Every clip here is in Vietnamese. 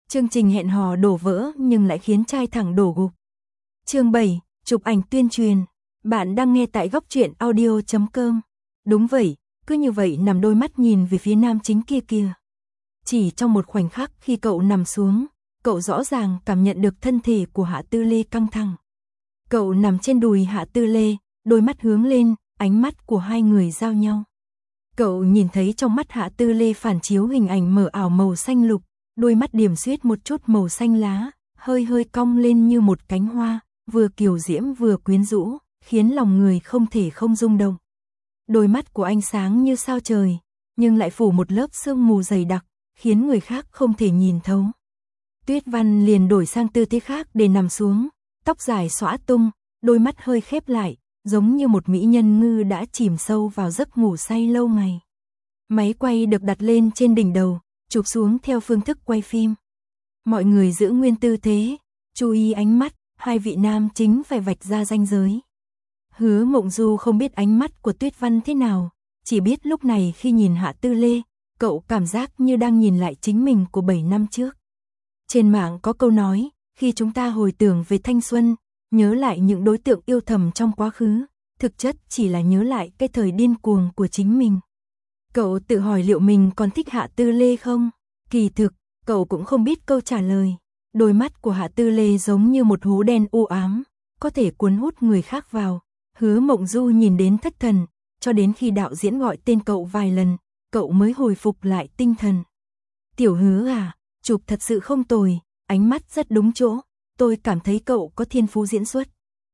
Chương trình hẹn hò đổ vỡ nhưng lại khiến trai thẳng đổ gục. Chương 7, chụp ảnh tuyên truyền. Bạn đang nghe tại góc truyện audio.com. Đúng vậy, cứ như vậy nằm đôi mắt nhìn về phía nam chính kia kìa. Chỉ trong một khoảnh khắc khi cậu nằm xuống, cậu rõ ràng cảm nhận được thân thể của Hạ Tư Lê căng thẳng. Cậu nằm trên đùi Hạ Tư Lê, đôi mắt hướng lên, ánh mắt của hai người giao nhau. Cậu nhìn thấy trong mắt Hạ Tư Lê phản chiếu hình ảnh mờ ảo màu xanh lục, đôi mắt điểm xuyết một chút màu xanh lá, hơi hơi cong lên như một cánh hoa, vừa kiều diễm vừa quyến rũ, khiến lòng người không thể không rung động. Đôi mắt của anh sáng như sao trời, nhưng lại phủ một lớp sương mù dày đặc, khiến người khác không thể nhìn thấu. Tuyết Văn liền đổi sang tư thế khác để nằm xuống, tóc dài xõa tung, đôi mắt hơi khép lại, giống như một mỹ nhân ngư đã chìm sâu vào giấc ngủ say lâu ngày. Máy quay được đặt lên trên đỉnh đầu, chụp xuống theo phương thức quay phim. Mọi người giữ nguyên tư thế, chú ý ánh mắt, hai vị nam chính phải vạch ra ranh giới. Hứa Mộng Du không biết ánh mắt của Tuyết Văn thế nào, chỉ biết lúc này khi nhìn Hạ Tư Lê, cậu cảm giác như đang nhìn lại chính mình của 7 năm trước. Trên mạng có câu nói, khi chúng ta hồi tưởng về thanh xuân, nhớ lại những đối tượng yêu thầm trong quá khứ, thực chất chỉ là nhớ lại cái thời điên cuồng của chính mình. Cậu tự hỏi liệu mình còn thích Hạ Tư Lê không? Kỳ thực, cậu cũng không biết câu trả lời. Đôi mắt của Hạ Tư Lê giống như một hố đen u ám, có thể cuốn hút người khác vào. Hứa Mộng Du nhìn đến thất thần, cho đến khi đạo diễn gọi tên cậu vài lần, cậu mới hồi phục lại tinh thần. Tiểu Hứa à, chụp thật sự không tồi, ánh mắt rất đúng chỗ, tôi cảm thấy cậu có thiên phú diễn xuất.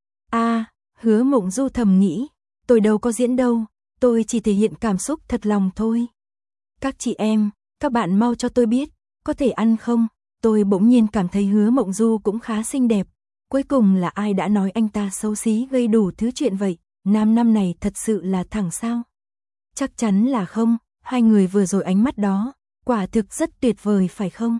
Hứa Mộng Du thầm nghĩ, tôi đâu có diễn đâu, tôi chỉ thể hiện cảm xúc thật lòng thôi. Các chị em, các bạn mau cho tôi biết, có thể ăn không? Tôi bỗng nhiên cảm thấy Hứa Mộng Du cũng khá xinh đẹp. Cuối cùng là ai đã nói anh ta xấu xí gây đủ thứ chuyện vậy? Nam năm này thật sự là thẳng sao? Chắc chắn là không, hai người vừa rồi ánh mắt đó, quả thực rất tuyệt vời phải không?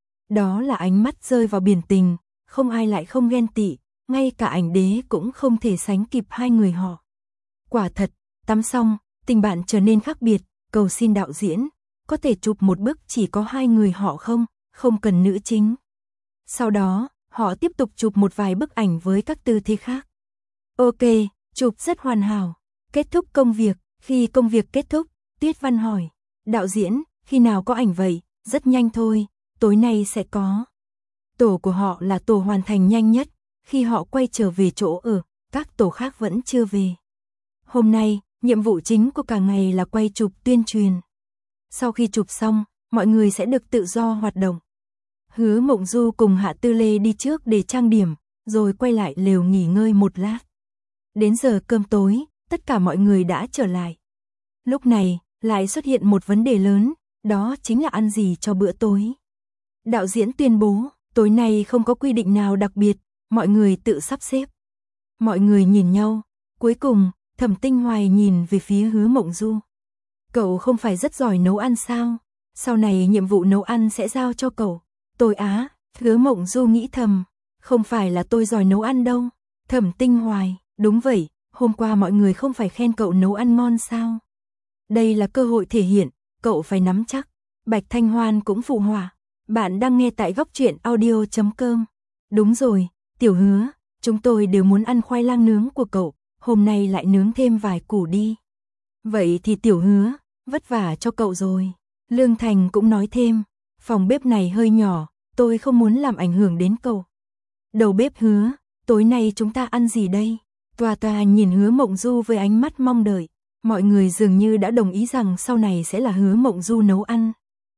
Đó là ánh mắt rơi vào biển tình, không ai lại không ghen tị, ngay cả ảnh đế cũng không thể sánh kịp hai người họ. Quả thật, tắm xong, tình bạn trở nên khác biệt, cầu xin đạo diễn, có thể chụp một bức chỉ có hai người họ không, không cần nữ chính. Sau đó, họ tiếp tục chụp một vài bức ảnh với các tư thế khác. Ok, chụp rất hoàn hảo. Kết thúc công việc, khi công việc kết thúc, Tuyết Văn hỏi, đạo diễn, khi nào có ảnh vậy? Rất nhanh thôi, tối nay sẽ có. Tổ của họ là tổ hoàn thành nhanh nhất, khi họ quay trở về chỗ ở, các tổ khác vẫn chưa về. Hôm nay, nhiệm vụ chính của cả ngày là quay chụp tuyên truyền. Sau khi chụp xong, mọi người sẽ được tự do hoạt động. Hứa Mộng Du cùng Hạ Tư Lê đi trước để trang điểm, rồi quay lại lều nghỉ ngơi một lát. Đến giờ cơm tối, tất cả mọi người đã trở lại. Lúc này, lại xuất hiện một vấn đề lớn, đó chính là ăn gì cho bữa tối. Đạo diễn tuyên bố, tối nay không có quy định nào đặc biệt, mọi người tự sắp xếp. Mọi người nhìn nhau, cuối cùng, Thẩm Tinh Hoài nhìn về phía Hứa Mộng Du. Cậu không phải rất giỏi nấu ăn sao? Sau này nhiệm vụ nấu ăn sẽ giao cho cậu. Tôi á, Hứa Mộng Du nghĩ thầm, không phải là tôi giỏi nấu ăn đâu. Thẩm Tinh Hoài, đúng vậy, hôm qua mọi người không phải khen cậu nấu ăn ngon sao? Đây là cơ hội thể hiện, cậu phải nắm chắc. Bạch Thanh Hoan cũng phụ họa. Bạn đang nghe tại góc truyện audio.com. Đúng rồi, Tiểu Hứa, chúng tôi đều muốn ăn khoai lang nướng của cậu, hôm nay lại nướng thêm vài củ đi. Vậy thì Tiểu Hứa, vất vả cho cậu rồi. Lương Thành cũng nói thêm, phòng bếp này hơi nhỏ, tôi không muốn làm ảnh hưởng đến cậu. Đầu bếp Hứa, tối nay chúng ta ăn gì đây? Tòa tòa nhìn Hứa Mộng Du với ánh mắt mong đợi, mọi người dường như đã đồng ý rằng sau này sẽ là Hứa Mộng Du nấu ăn.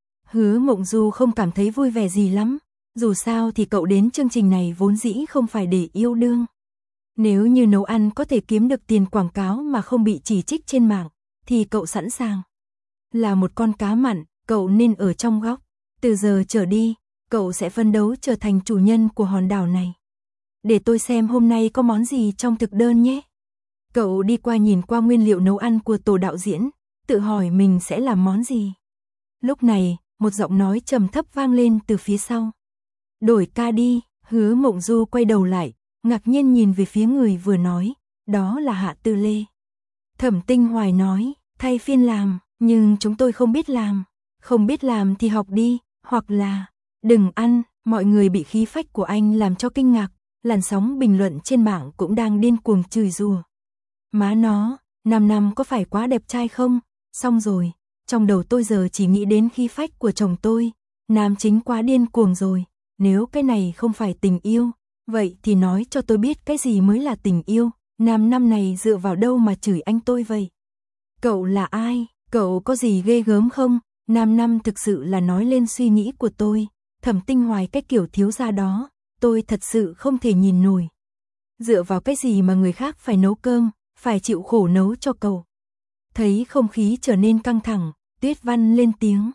Hứa Mộng Du không cảm thấy vui vẻ gì lắm, dù sao thì cậu đến chương trình này vốn dĩ không phải để yêu đương. Nếu như nấu ăn có thể kiếm được tiền quảng cáo mà không bị chỉ trích trên mạng, thì cậu sẵn sàng. Là một con cá mặn, cậu nên ở trong góc. Từ giờ trở đi, cậu sẽ phấn đấu trở thành chủ nhân của hòn đảo này. Để tôi xem hôm nay có món gì trong thực đơn nhé. Cậu đi qua nhìn qua nguyên liệu nấu ăn của tổ đạo diễn, tự hỏi mình sẽ làm món gì. Lúc này, một giọng nói trầm thấp vang lên từ phía sau. Đổi ca đi, Hứa Mộng Du quay đầu lại, ngạc nhiên nhìn về phía người vừa nói, đó là Hạ Tư Lê. Thẩm Tinh Hoài nói, thay phiên làm, nhưng chúng tôi không biết làm. Không biết làm thì học đi, hoặc là, đừng ăn, mọi người bị khí phách của anh làm cho kinh ngạc, làn sóng bình luận trên mạng cũng đang điên cuồng chửi rủa. Má nó, năm có phải quá đẹp trai không? Xong rồi, trong đầu tôi giờ chỉ nghĩ đến khí phách của chồng tôi, nam chính quá điên cuồng rồi, nếu cái này không phải tình yêu, vậy thì nói cho tôi biết cái gì mới là tình yêu, nam năm này dựa vào đâu mà chửi anh tôi vậy? Cậu là ai? Cậu có gì ghê gớm không? Nam năm thực sự là nói lên suy nghĩ của tôi, Thẩm Tinh Hoài cái kiểu thiếu gia đó, tôi thật sự không thể nhìn nổi. Dựa vào cái gì mà người khác phải nấu cơm, phải chịu khổ nấu cho cậu. Thấy không khí trở nên căng thẳng, Tuyết Văn lên tiếng.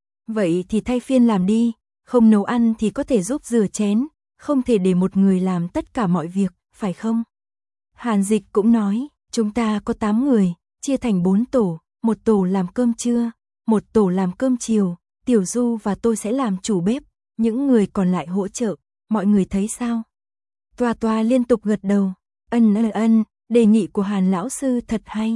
Vậy thì thay phiên làm đi, không nấu ăn thì có thể giúp rửa chén, không thể để một người làm tất cả mọi việc, phải không? Hàn Dịch cũng nói, chúng ta có 8 người, chia thành 4 tổ, một tổ làm cơm trưa, một tổ làm cơm chiều, Tiểu Du và tôi sẽ làm chủ bếp, những người còn lại hỗ trợ, mọi người thấy sao? Toa Toa liên tục gật đầu, ân, đề nghị của Hàn lão sư thật hay.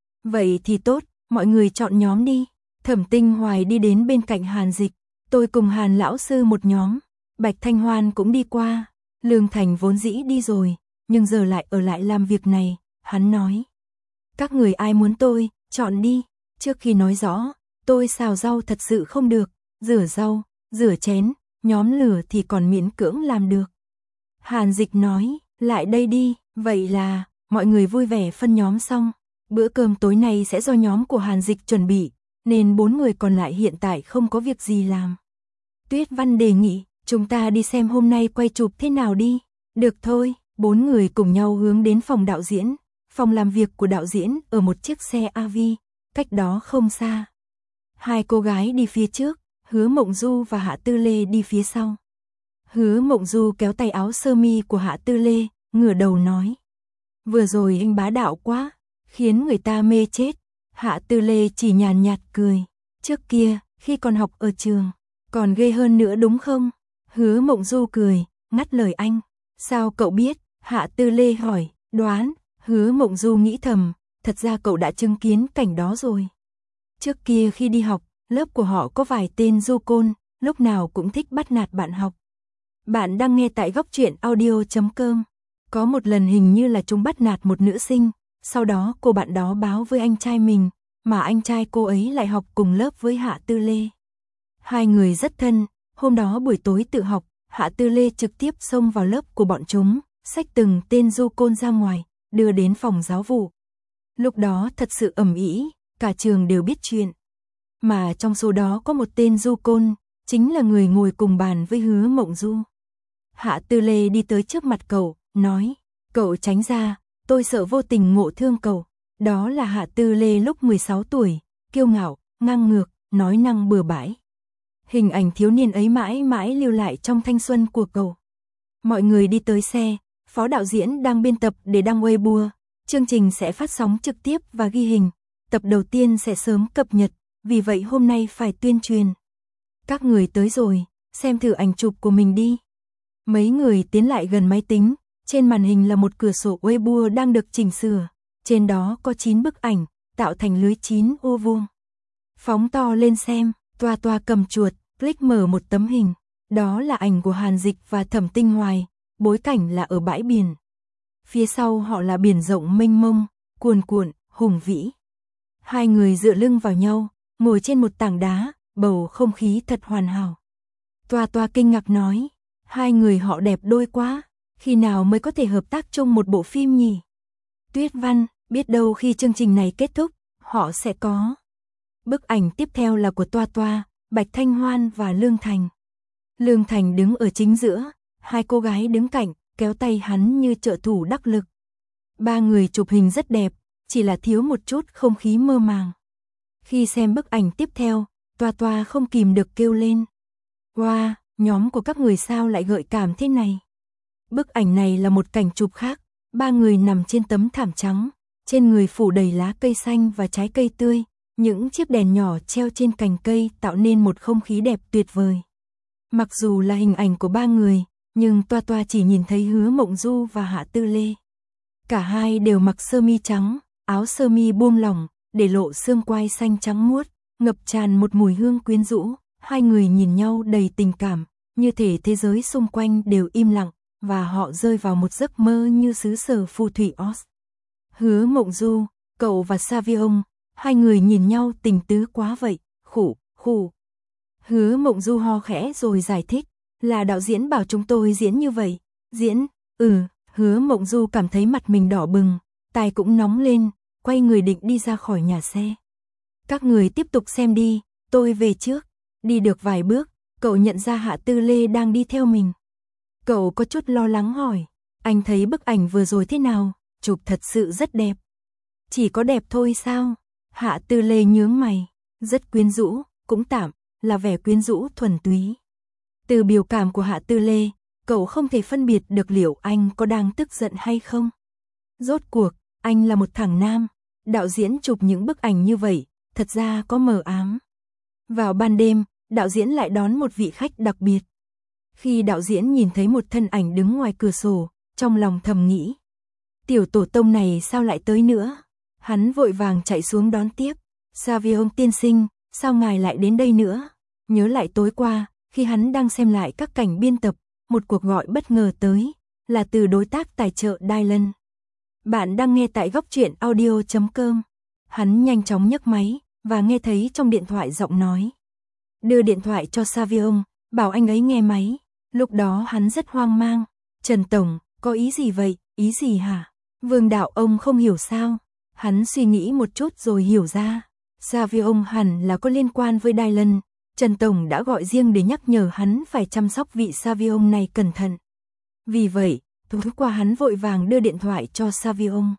Vậy thì tốt, mọi người chọn nhóm đi. Thẩm Tinh Hoài đi đến bên cạnh Hàn Dịch, tôi cùng Hàn lão sư một nhóm, Bạch Thanh Hoan cũng đi qua, Lương Thành vốn dĩ đi rồi, nhưng giờ lại ở lại làm việc này, hắn nói. Các người ai muốn tôi, chọn đi, trước khi nói rõ, tôi xào rau thật sự không được, rửa rau, rửa chén, nhóm lửa thì còn miễn cưỡng làm được. Hàn Dịch nói, lại đây đi, vậy là, mọi người vui vẻ phân nhóm xong, bữa cơm tối nay sẽ do nhóm của Hàn Dịch chuẩn bị, nên 4 người còn lại hiện tại không có việc gì làm. Tuyết Văn đề nghị, chúng ta đi xem hôm nay quay chụp thế nào đi, được thôi, 4 người cùng nhau hướng đến phòng đạo diễn, phòng làm việc của đạo diễn ở một chiếc xe AV, cách đó không xa. 2 cô gái đi phía trước, Hứa Mộng Du và Hạ Tư Lê đi phía sau. Hứa Mộng Du kéo tay áo sơ mi của Hạ Tư Lê, ngửa đầu nói. Vừa rồi anh bá đạo quá, khiến người ta mê chết. Hạ Tư Lê chỉ nhàn nhạt cười. Trước kia, khi còn học ở trường, còn ghê hơn nữa đúng không? Hứa Mộng Du cười, ngắt lời anh. Sao cậu biết? Hạ Tư Lê hỏi, đoán. Hứa Mộng Du nghĩ thầm, thật ra cậu đã chứng kiến cảnh đó rồi. Trước kia khi đi học, lớp của họ có vài tên du côn, lúc nào cũng thích bắt nạt bạn học. Bạn đang nghe tại góc truyện audio.com. Có một lần hình như là chúng bắt nạt một nữ sinh, sau đó cô bạn đó báo với anh trai mình, mà anh trai cô ấy lại học cùng lớp với Hạ Tư Lê. Hai người rất thân, hôm đó buổi tối tự học, Hạ Tư Lê trực tiếp xông vào lớp của bọn chúng, xách từng tên du côn ra ngoài, đưa đến phòng giáo vụ. Lúc đó thật sự ầm ĩ, cả trường đều biết chuyện. Mà trong số đó có một tên du côn, chính là người ngồi cùng bàn với Hứa Mộng Du. Hạ Tư Lê đi tới trước mặt cậu, nói, cậu tránh ra, tôi sợ vô tình ngộ thương cậu. Đó là Hạ Tư Lê lúc 16 tuổi, kiêu ngạo, ngang ngược, nói năng bừa bãi. Hình ảnh thiếu niên ấy mãi mãi lưu lại trong thanh xuân của cậu. Mọi người đi tới xe, phó đạo diễn đang biên tập để đăng Weibo. Chương trình sẽ phát sóng trực tiếp và ghi hình. Tập đầu tiên sẽ sớm cập nhật, vì vậy hôm nay phải tuyên truyền. Các người tới rồi, xem thử ảnh chụp của mình đi. Mấy người tiến lại gần máy tính, trên màn hình là một cửa sổ Weibo đang được chỉnh sửa. Trên đó có 9 bức ảnh, tạo thành lưới 9 ô vuông. Phóng to lên xem, Toa Toa cầm chuột, click mở một tấm hình. Đó là ảnh của Hàn Dịch và Thẩm Tinh Hoài, bối cảnh là ở bãi biển. Phía sau họ là biển rộng mênh mông, cuồn cuộn, hùng vĩ. Hai người dựa lưng vào nhau, ngồi trên một tảng đá, bầu không khí thật hoàn hảo. Toa Toa kinh ngạc nói, hai người họ đẹp đôi quá, khi nào mới có thể hợp tác chung một bộ phim nhỉ? Tuyết Văn, biết đâu khi chương trình này kết thúc, họ sẽ có. Bức ảnh tiếp theo là của Toa Toa, Bạch Thanh Hoan và Lương Thành. Lương Thành đứng ở chính giữa, hai cô gái đứng cạnh, kéo tay hắn như trợ thủ đắc lực. Ba người chụp hình rất đẹp, chỉ là thiếu một chút không khí mơ màng. Khi xem bức ảnh tiếp theo, Toa Toa không kìm được kêu lên. Wow, nhóm của các người sao lại gợi cảm thế này? Bức ảnh này là một cảnh chụp khác, ba người nằm trên tấm thảm trắng, trên người phủ đầy lá cây xanh và trái cây tươi, những chiếc đèn nhỏ treo trên cành cây tạo nên một không khí đẹp tuyệt vời. Mặc dù là hình ảnh của ba người, nhưng Toa Toa chỉ nhìn thấy Hứa Mộng Du và Hạ Tư Lê. Cả hai đều mặc sơ mi trắng, áo sơ mi buông lỏng, để lộ xương quai xanh trắng muốt, ngập tràn một mùi hương quyến rũ. Hai người nhìn nhau đầy tình cảm, như thể thế giới xung quanh đều im lặng, và họ rơi vào một giấc mơ như xứ sở phù thủy Oz. Hứa Mộng Du, cậu và Savion, hai người nhìn nhau tình tứ quá vậy, khủ. Hứa Mộng Du ho khẽ rồi giải thích, là đạo diễn bảo chúng tôi diễn như vậy. Diễn, Hứa Mộng Du cảm thấy mặt mình đỏ bừng, tai cũng nóng lên, quay người định đi ra khỏi nhà xe. Các người tiếp tục xem đi, tôi về trước. Đi được vài bước, cậu nhận ra Hạ Tư Lê đang đi theo mình. Cậu có chút lo lắng hỏi, anh thấy bức ảnh vừa rồi thế nào? Chụp thật sự rất đẹp. Chỉ có đẹp thôi sao? Hạ Tư Lê nhướng mày, rất quyến rũ, cũng tạm, là vẻ quyến rũ thuần túy. Từ biểu cảm của Hạ Tư Lê, cậu không thể phân biệt được liệu anh có đang tức giận hay không. Rốt cuộc, anh là một thằng nam, đạo diễn chụp những bức ảnh như vậy, thật ra có mờ ám. Vào ban đêm, đạo diễn lại đón một vị khách đặc biệt. Khi đạo diễn nhìn thấy một thân ảnh đứng ngoài cửa sổ, trong lòng thầm nghĩ, tiểu tổ tông này sao lại tới nữa? Hắn vội vàng chạy xuống đón tiếp. Savion tiên sinh, sao ngài lại đến đây nữa? Nhớ lại tối qua, khi hắn đang xem lại các cảnh biên tập, một cuộc gọi bất ngờ tới, là từ đối tác tài trợ Dylan. Bạn đang nghe tại góc truyện audio.com. Hắn nhanh chóng nhấc máy, và nghe thấy trong điện thoại giọng nói. Đưa điện thoại cho Savion, bảo anh ấy nghe máy. Lúc đó hắn rất hoang mang. Trần Tổng, có ý gì vậy? Ý gì hả? Vương đạo ông không hiểu sao? Hắn suy nghĩ một chút rồi hiểu ra. Savion hẳn là có liên quan với Dylan. Trần Tổng đã gọi riêng để nhắc nhở hắn phải chăm sóc vị Savion này cẩn thận. Vì vậy, tối qua hắn vội vàng đưa điện thoại cho Savion.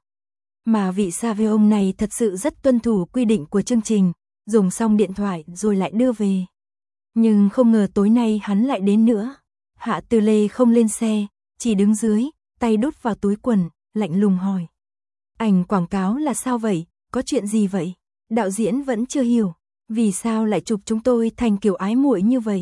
Mà vị Savion này thật sự rất tuân thủ quy định của chương trình, dùng xong điện thoại rồi lại đưa về. Nhưng không ngờ tối nay hắn lại đến nữa. Hạ Tư Lê không lên xe, chỉ đứng dưới, tay đút vào túi quần, lạnh lùng hỏi. Ảnh quảng cáo là sao vậy? Có chuyện gì vậy? Đạo diễn vẫn chưa hiểu, vì sao lại chụp chúng tôi thành kiểu ái muội như vậy?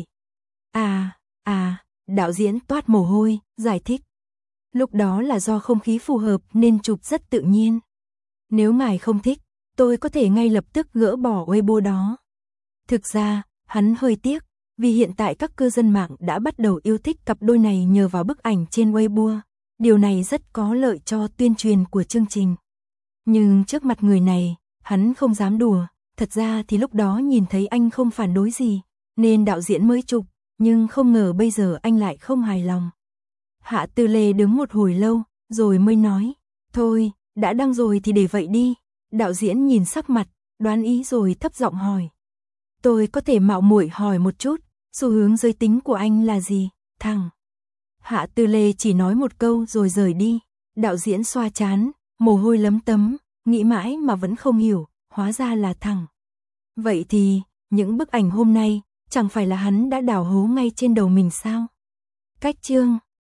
Đạo diễn toát mồ hôi, giải thích. Lúc đó là do không khí phù hợp nên chụp rất tự nhiên. Nếu ngài không thích, tôi có thể ngay lập tức gỡ bỏ Weibo đó. Thực ra, hắn hơi tiếc, vì hiện tại các cư dân mạng đã bắt đầu yêu thích cặp đôi này nhờ vào bức ảnh trên Weibo. Điều này rất có lợi cho tuyên truyền của chương trình. Nhưng trước mặt người này, hắn không dám đùa. Thật ra thì lúc đó nhìn thấy anh không phản đối gì, nên đạo diễn mới chụp, nhưng không ngờ bây giờ anh lại không hài lòng. Hạ Tư Lê đứng một hồi lâu, rồi mới nói, thôi, đã đăng rồi thì để vậy đi. Đạo diễn nhìn sắc mặt, đoán ý rồi thấp giọng hỏi. Tôi có thể mạo muội hỏi một chút, xu hướng giới tính của anh là gì, thằng? Hạ Tư Lê chỉ nói một câu rồi rời đi. Đạo diễn xoa trán, mồ hôi lấm tấm, nghĩ mãi mà vẫn không hiểu, hóa ra là thằng. Vậy thì, những bức ảnh hôm nay, chẳng phải là hắn đã đào hố ngay trên đầu mình sao? Cách chương